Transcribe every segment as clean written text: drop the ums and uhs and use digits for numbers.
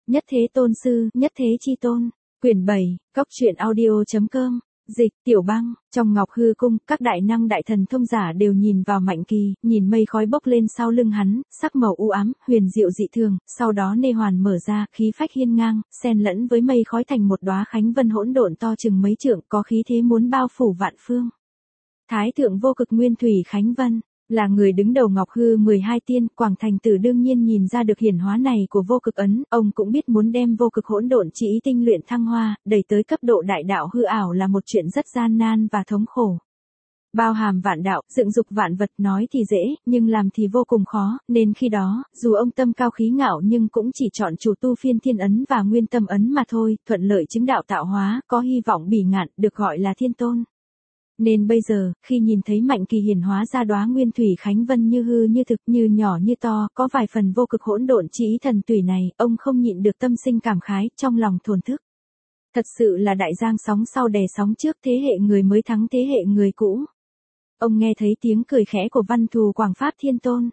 Nhất Thế Tôn Sư, Nhất Thế Chi Tôn. Quyển 7, Cóc truyện audio.com. Dịch, Tiểu Băng. Trong Ngọc Hư Cung, các đại năng đại thần thông giả đều nhìn vào Mạnh Kỳ, nhìn mây khói bốc lên sau lưng hắn, sắc màu u ám, huyền diệu dị thường, sau đó nê hoàn mở ra, khí phách hiên ngang, xen lẫn với mây khói thành một đóa khánh vân hỗn độn to chừng mấy trượng, có khí thế muốn bao phủ vạn phương. Thái thượng vô cực nguyên thủy khánh vân. Là người đứng đầu Ngọc Hư 12 tiên, Quảng Thành Tử đương nhiên nhìn ra được hiển hóa này của vô cực ấn, ông cũng biết muốn đem vô cực hỗn độn chỉ ý tinh luyện thăng hoa, đẩy tới cấp độ đại đạo hư ảo là một chuyện rất gian nan và thống khổ. Bao hàm vạn đạo, dựng dục vạn vật nói thì dễ, nhưng làm thì vô cùng khó, nên khi đó, dù ông tâm cao khí ngạo nhưng cũng chỉ chọn chủ tu phiên thiên ấn và nguyên tâm ấn mà thôi, thuận lợi chứng đạo tạo hóa, có hy vọng bỉ ngạn, được gọi là thiên tôn. Nên bây giờ, khi nhìn thấy Mạnh Kỳ hiển hóa ra đóa nguyên thủy khánh vân như hư như thực, như nhỏ như to, có vài phần vô cực hỗn độn chỉ ý thần tùy này, ông không nhịn được tâm sinh cảm khái, trong lòng thổn thức. Thật sự là đại giang sóng sau đè sóng trước, thế hệ người mới thắng thế hệ người cũ. Ông nghe thấy tiếng cười khẽ của Văn Thù Quảng Pháp Thiên Tôn.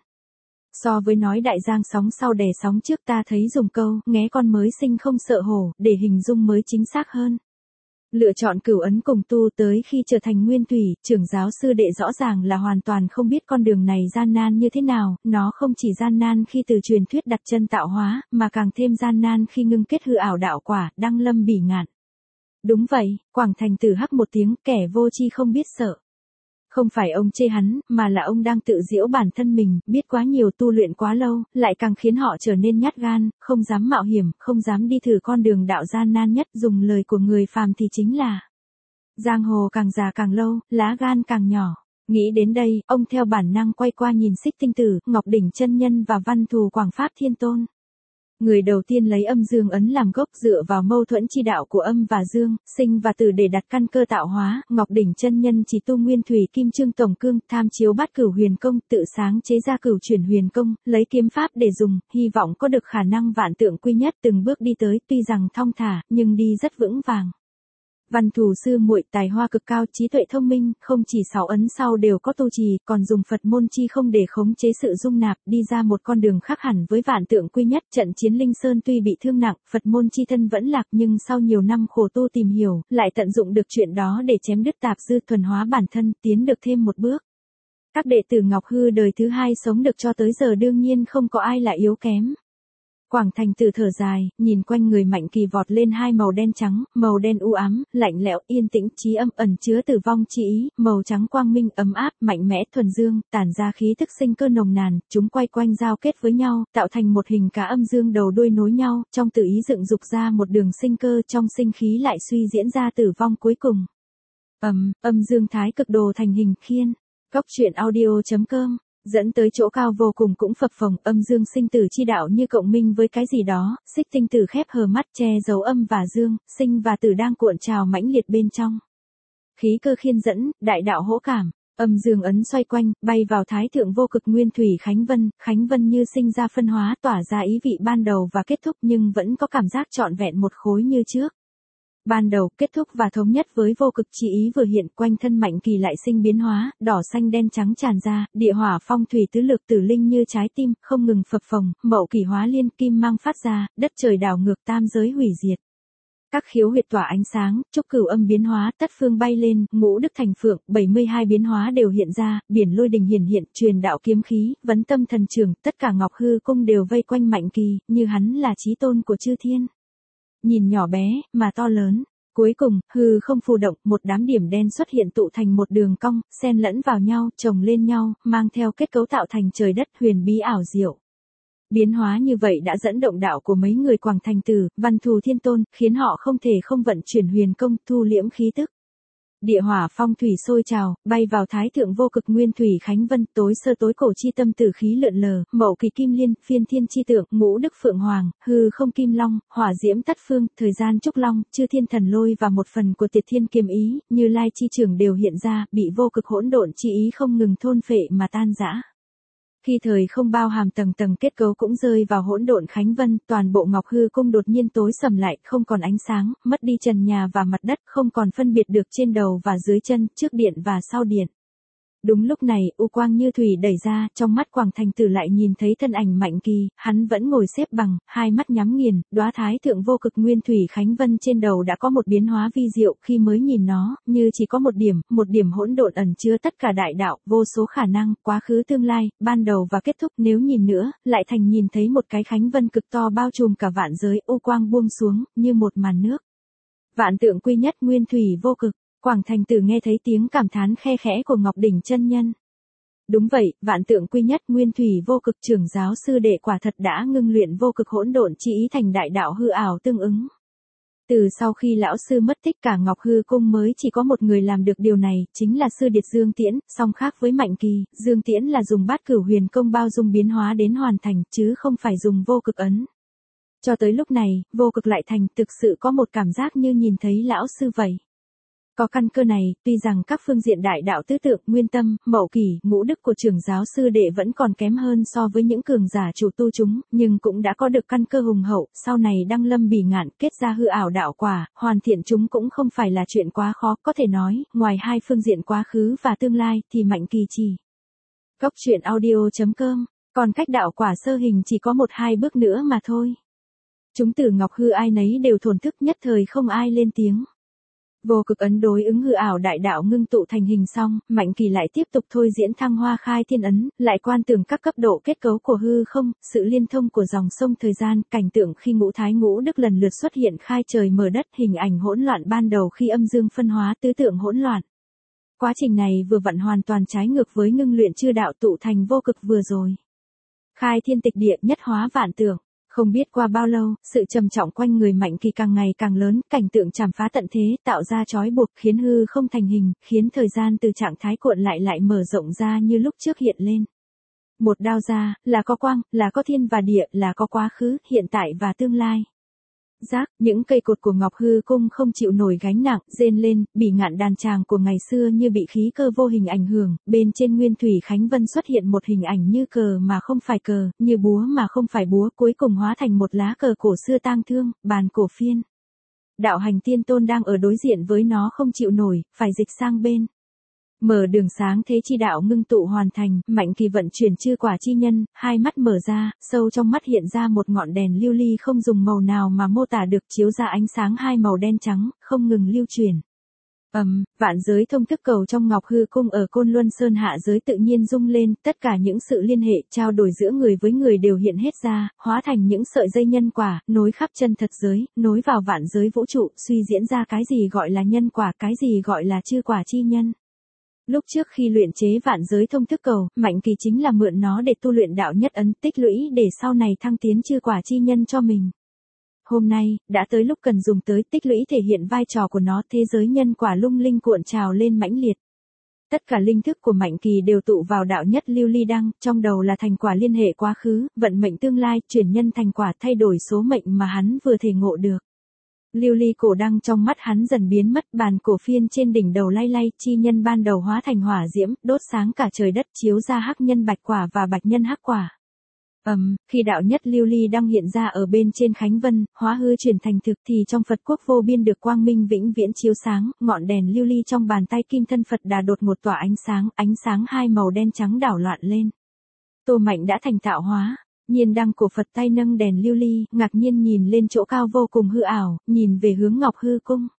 So với nói đại giang sóng sau đè sóng trước, ta thấy dùng câu nghé con mới sinh không sợ hổ để hình dung mới chính xác hơn. Lựa chọn cửu ấn cùng tu tới khi trở thành nguyên thủy, trưởng giáo sư đệ rõ ràng là hoàn toàn không biết con đường này gian nan như thế nào, nó không chỉ gian nan khi từ truyền thuyết đặt chân tạo hóa, mà càng thêm gian nan khi ngưng kết hư ảo đạo quả, đăng lâm bỉ ngạn. Đúng vậy, Quảng Thành Tử hắc một tiếng, kẻ vô tri không biết sợ. Không phải ông chê hắn, mà là ông đang tự giễu bản thân mình, biết quá nhiều tu luyện quá lâu, lại càng khiến họ trở nên nhát gan, không dám mạo hiểm, không dám đi thử con đường đạo gian nan nhất, dùng lời của người phàm thì chính là giang hồ càng già càng lâu, lá gan càng nhỏ. Nghĩ đến đây, ông theo bản năng quay qua nhìn Xích Tinh Tử, Ngọc Đỉnh Chân Nhân và Văn Thù Quảng Pháp Thiên Tôn. Người đầu tiên lấy âm dương ấn làm gốc, dựa vào mâu thuẫn chi đạo của âm và dương, sinh và tử để đặt căn cơ tạo hóa. Ngọc Đỉnh Chân Nhân chỉ tu nguyên thủy kim chương tổng cương, tham chiếu bát cửu huyền công, tự sáng chế ra cửu chuyển huyền công, lấy kiếm pháp để dùng, hy vọng có được khả năng vạn tượng quy nhất, từng bước đi tới, tuy rằng thong thả, nhưng đi rất vững vàng. Văn Thù sư muội tài hoa cực cao, trí tuệ thông minh, không chỉ 6 ấn sau đều có tu trì, còn dùng Phật môn chi không để khống chế sự dung nạp, đi ra một con đường khác hẳn với vạn tượng quy nhất. Trận chiến Linh Sơn tuy bị thương nặng, Phật môn chi thân vẫn lạc, nhưng sau nhiều năm khổ tu tìm hiểu, lại tận dụng được chuyện đó để chém đứt tạp dư, thuần hóa bản thân, tiến được thêm một bước. Các đệ tử Ngọc Hư đời thứ 2 sống được cho tới giờ đương nhiên không có ai là yếu kém. Quảng Thành Tử thở dài, nhìn quanh người Mạnh Kỳ vọt lên hai màu đen trắng, màu đen u ám, lạnh lẽo, yên tĩnh, trí âm, ẩn chứa tử vong chi ý, màu trắng quang minh, ấm áp, mạnh mẽ, thuần dương, tản ra khí tức sinh cơ nồng nàn, chúng quay quanh giao kết với nhau, tạo thành một hình cá âm dương đầu đuôi nối nhau, trong tự ý dựng dục ra một đường sinh cơ, trong sinh khí lại suy diễn ra tử vong cuối cùng. Âm dương thái cực đồ thành hình khiên. Cóc truyện audio.com. Dẫn tới chỗ cao vô cùng cũng phập phồng, âm dương sinh tử chi đạo như cộng minh với cái gì đó. Xích Tinh Tử khép hờ mắt, che giấu âm và dương, sinh và tử đang cuộn trào mãnh liệt bên trong. Khí cơ khiên dẫn, đại đạo hỗ cảm, âm dương ấn xoay quanh, bay vào thái thượng vô cực nguyên thủy khánh vân như sinh ra phân hóa, tỏa ra ý vị ban đầu và kết thúc, nhưng vẫn có cảm giác trọn vẹn một khối như trước. Ban đầu, kết thúc và thống nhất với vô cực chi ý vừa hiện, quanh thân Mạnh Kỳ lại sinh biến hóa, đỏ xanh đen trắng tràn ra, địa hỏa phong thủy tứ lực tử linh như trái tim, không ngừng phập phồng, mậu kỳ hóa liên, kim mang phát ra, đất trời đảo ngược, tam giới hủy diệt. Các khiếu huyệt tỏa ánh sáng, trúc cửu âm biến hóa, tất phương bay lên, ngũ đức thành phượng, 72 biến hóa đều hiện ra, biển lôi đình hiển hiện, truyền đạo kiếm khí, vấn tâm thần trường, tất cả Ngọc Hư cung đều vây quanh Mạnh Kỳ, như hắn là chí tôn của chư thiên. Nhìn nhỏ bé, mà to lớn. Cuối cùng, hư không phù động, một đám điểm đen xuất hiện tụ thành một đường cong, xen lẫn vào nhau, chồng lên nhau, mang theo kết cấu tạo thành trời đất huyền bí ảo diệu. Biến hóa như vậy đã dẫn động đạo của mấy người Quảng Thành Tử, Văn Thù Thiên Tôn, khiến họ không thể không vận chuyển huyền công, thu liễm khí tức. Địa hỏa phong thủy sôi trào, bay vào thái thượng vô cực nguyên thủy khánh vân, tối sơ tối cổ chi tâm tử khí lượn lờ, mậu kỳ kim liên, phiên thiên chi tượng, ngũ đức phượng hoàng, hư không kim long, hỏa diễm tắt phương, thời gian trúc long, chư thiên thần lôi và một phần của tiệt thiên kiếm ý, như lai chi trường đều hiện ra, bị vô cực hỗn độn chi ý không ngừng thôn phệ mà tan rã. Khi thời không bao hàm tầng tầng kết cấu cũng rơi vào hỗn độn khánh vân, toàn bộ Ngọc Hư cung đột nhiên tối sầm lại, không còn ánh sáng, mất đi trần nhà và mặt đất, không còn phân biệt được trên đầu và dưới chân, trước điện và sau điện. Đúng lúc này, u quang như thủy đẩy ra, trong mắt Quảng Thành Tử lại nhìn thấy thân ảnh Mạnh Kỳ, hắn vẫn ngồi xếp bằng, hai mắt nhắm nghiền, đóa thái thượng vô cực nguyên thủy khánh vân trên đầu đã có một biến hóa vi diệu, khi mới nhìn nó, như chỉ có một điểm hỗn độn ẩn chứa tất cả đại đạo, vô số khả năng, quá khứ tương lai, ban đầu và kết thúc, nếu nhìn nữa, lại thành nhìn thấy một cái khánh vân cực to bao trùm cả vạn giới, u quang buông xuống, như một màn nước. Vạn tượng quy nhất nguyên thủy vô cực. Quảng Thành Tử nghe thấy tiếng cảm thán khe khẽ của Ngọc Đỉnh chân nhân. Đúng vậy, vạn tượng quy nhất nguyên thủy vô cực, trưởng giáo sư đệ quả thật đã ngưng luyện vô cực hỗn độn chi ý thành đại đạo hư ảo tương ứng. Từ sau khi lão sư mất tích, cả Ngọc Hư Cung mới chỉ có một người làm được điều này, chính là sư điệt Dương Tiễn, song khác với Mạnh Kỳ, Dương Tiễn là dùng Bát Cửu Huyền Công bao dung biến hóa đến hoàn thành, chứ không phải dùng vô cực ấn. Cho tới lúc này, vô cực lại thành, thực sự có một cảm giác như nhìn thấy lão sư vậy. Có căn cơ này, tuy rằng các phương diện đại đạo tứ tượng, nguyên tâm, mậu kỷ, ngũ đức của trưởng giáo sư đệ vẫn còn kém hơn so với những cường giả chủ tu chúng, nhưng cũng đã có được căn cơ hùng hậu, sau này đăng lâm bỉ ngạn, kết ra hư ảo đạo quả, hoàn thiện chúng cũng không phải là chuyện quá khó, có thể nói, ngoài hai phương diện quá khứ và tương lai, thì Mạnh Kỳ chỉ. Góc truyện audio.com, còn cách đạo quả sơ hình chỉ có 1-2 bước nữa mà thôi. Chúng tử Ngọc Hư ai nấy đều thổn thức, nhất thời không ai lên tiếng. Vô cực ấn đối ứng hư ảo đại đạo ngưng tụ thành hình xong, Mạnh Kỳ lại tiếp tục thôi diễn thăng hoa khai thiên ấn, lại quan tưởng các cấp độ kết cấu của hư không, sự liên thông của dòng sông thời gian, cảnh tượng khi ngũ thái ngũ đức lần lượt xuất hiện khai trời mở đất, hình ảnh hỗn loạn ban đầu khi âm dương phân hóa tứ tượng hỗn loạn. Quá trình này vừa vặn hoàn toàn trái ngược với ngưng luyện chư đạo tụ thành vô cực vừa rồi. Khai thiên tịch địa, nhất hóa vạn tượng. Không biết qua bao lâu, sự trầm trọng quanh người Mạnh Kỳ càng ngày càng lớn, cảnh tượng chảm phá tận thế, tạo ra trói buộc, khiến hư không thành hình, khiến thời gian từ trạng thái cuộn lại mở rộng ra như lúc trước hiện lên. Một đao ra, là có quang, là có thiên và địa, là có quá khứ, hiện tại và tương lai. Giác, những cây cột của Ngọc Hư Cung không chịu nổi gánh nặng, rên lên, bỉ ngạn đàn tràng của ngày xưa như bị khí cơ vô hình ảnh hưởng, bên trên Nguyên Thủy Khánh Vân xuất hiện một hình ảnh như cờ mà không phải cờ, như búa mà không phải búa, cuối cùng hóa thành một lá cờ cổ xưa tang thương, bàn cổ phiên. Đạo hành tiên tôn đang ở đối diện với nó không chịu nổi, phải dịch sang bên. Mở đường sáng thế chi đạo ngưng tụ hoàn thành, Mạnh Kỳ vận chuyển chư quả chi nhân, hai mắt mở ra, sâu trong mắt hiện ra một ngọn đèn lưu ly không dùng màu nào mà mô tả được, chiếu ra ánh sáng hai màu đen trắng, không ngừng lưu chuyển. Vạn giới thông thức cầu trong Ngọc Hư Cung ở Côn Luân Sơn hạ giới tự nhiên rung lên, tất cả những sự liên hệ, trao đổi giữa người với người đều hiện hết ra, hóa thành những sợi dây nhân quả, nối khắp chân thật giới, nối vào vạn giới vũ trụ, suy diễn ra cái gì gọi là nhân quả, cái gì gọi là chư quả chi nhân. Lúc trước khi luyện chế vạn giới thông thức cầu, Mạnh Kỳ chính là mượn nó để tu luyện đạo nhất ấn, tích lũy để sau này thăng tiến chư quả chi nhân cho mình. Hôm nay, đã tới lúc cần dùng tới, tích lũy thể hiện vai trò của nó, thế giới nhân quả lung linh cuộn trào lên mãnh liệt. Tất cả linh thức của Mạnh Kỳ đều tụ vào đạo nhất lưu ly đăng, trong đầu là thành quả liên hệ quá khứ, vận mệnh tương lai, chuyển nhân thành quả, thay đổi số mệnh mà hắn vừa thể ngộ được. Lưu ly cổ đăng trong mắt hắn dần biến mất, bàn cổ phiên trên đỉnh đầu lay lay, chi nhân ban đầu hóa thành hỏa diễm, đốt sáng cả trời đất, chiếu ra hắc nhân bạch quả và bạch nhân hắc quả. Khi đạo nhất lưu ly đăng hiện ra ở bên trên Khánh Vân, hóa hư chuyển thành thực thì trong Phật quốc vô biên được quang minh vĩnh viễn chiếu sáng, ngọn đèn lưu ly trong bàn tay kim thân Phật Đà đột một tỏa ánh sáng hai màu đen trắng đảo loạn lên. Tô Mạnh đã thành tạo hóa. Nhiên đăng cổ Phật tay nâng đèn lưu ly, ngạc nhiên nhìn lên chỗ cao vô cùng hư ảo, nhìn về hướng Ngọc Hư Cung.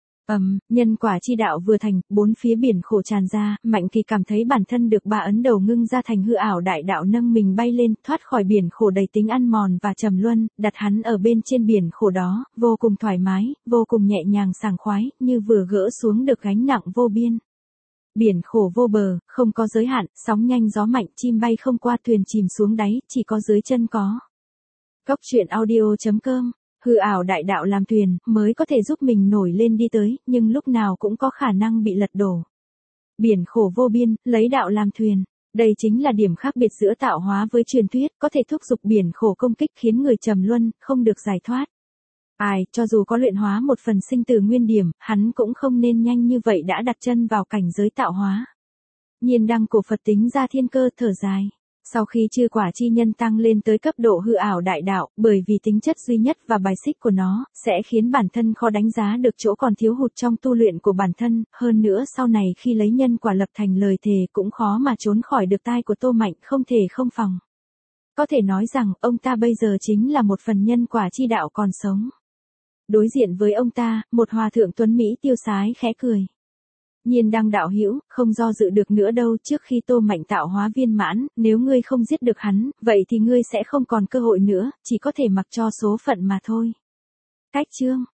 Nhân quả chi đạo vừa thành, bốn phía biển khổ tràn ra, Mạnh Kỳ cảm thấy bản thân được ba ấn đầu ngưng ra thành hư ảo đại đạo nâng mình bay lên, thoát khỏi biển khổ đầy tính ăn mòn và trầm luân, đặt hắn ở bên trên biển khổ đó, vô cùng thoải mái, vô cùng nhẹ nhàng sảng khoái, như vừa gỡ xuống được gánh nặng vô biên. Biển khổ vô bờ, không có giới hạn, sóng nhanh gió mạnh, chim bay không qua, thuyền chìm xuống đáy, chỉ có dưới chân có. Góc truyện audio.com, hư ảo đại đạo làm thuyền, mới có thể giúp mình nổi lên đi tới, nhưng lúc nào cũng có khả năng bị lật đổ. Biển khổ vô biên, lấy đạo làm thuyền. Đây chính là điểm khác biệt giữa tạo hóa với truyền thuyết, có thể thúc giục biển khổ công kích khiến người trầm luân, không được giải thoát. Cho dù có luyện hóa một phần sinh từ nguyên điểm, hắn cũng không nên nhanh như vậy đã đặt chân vào cảnh giới tạo hóa. Nhiên đăng cổ Phật tính ra thiên cơ, thở dài. Sau khi chư quả chi nhân tăng lên tới cấp độ hư ảo đại đạo, bởi vì tính chất duy nhất và bài xích của nó, sẽ khiến bản thân khó đánh giá được chỗ còn thiếu hụt trong tu luyện của bản thân, hơn nữa sau này khi lấy nhân quả lập thành lời thề cũng khó mà trốn khỏi được tai của Tô Mạnh không thể không phòng. Có thể nói rằng, ông ta bây giờ chính là một phần nhân quả chi đạo còn sống. Đối diện với ông ta, một hòa thượng tuấn Mỹ tiêu sái khẽ cười. Nhiên Đăng đạo hữu, không do dự được nữa đâu, trước khi Tô Mạnh tạo hóa viên mãn, nếu ngươi không giết được hắn, vậy thì ngươi sẽ không còn cơ hội nữa, chỉ có thể mặc cho số phận mà thôi. Cách chương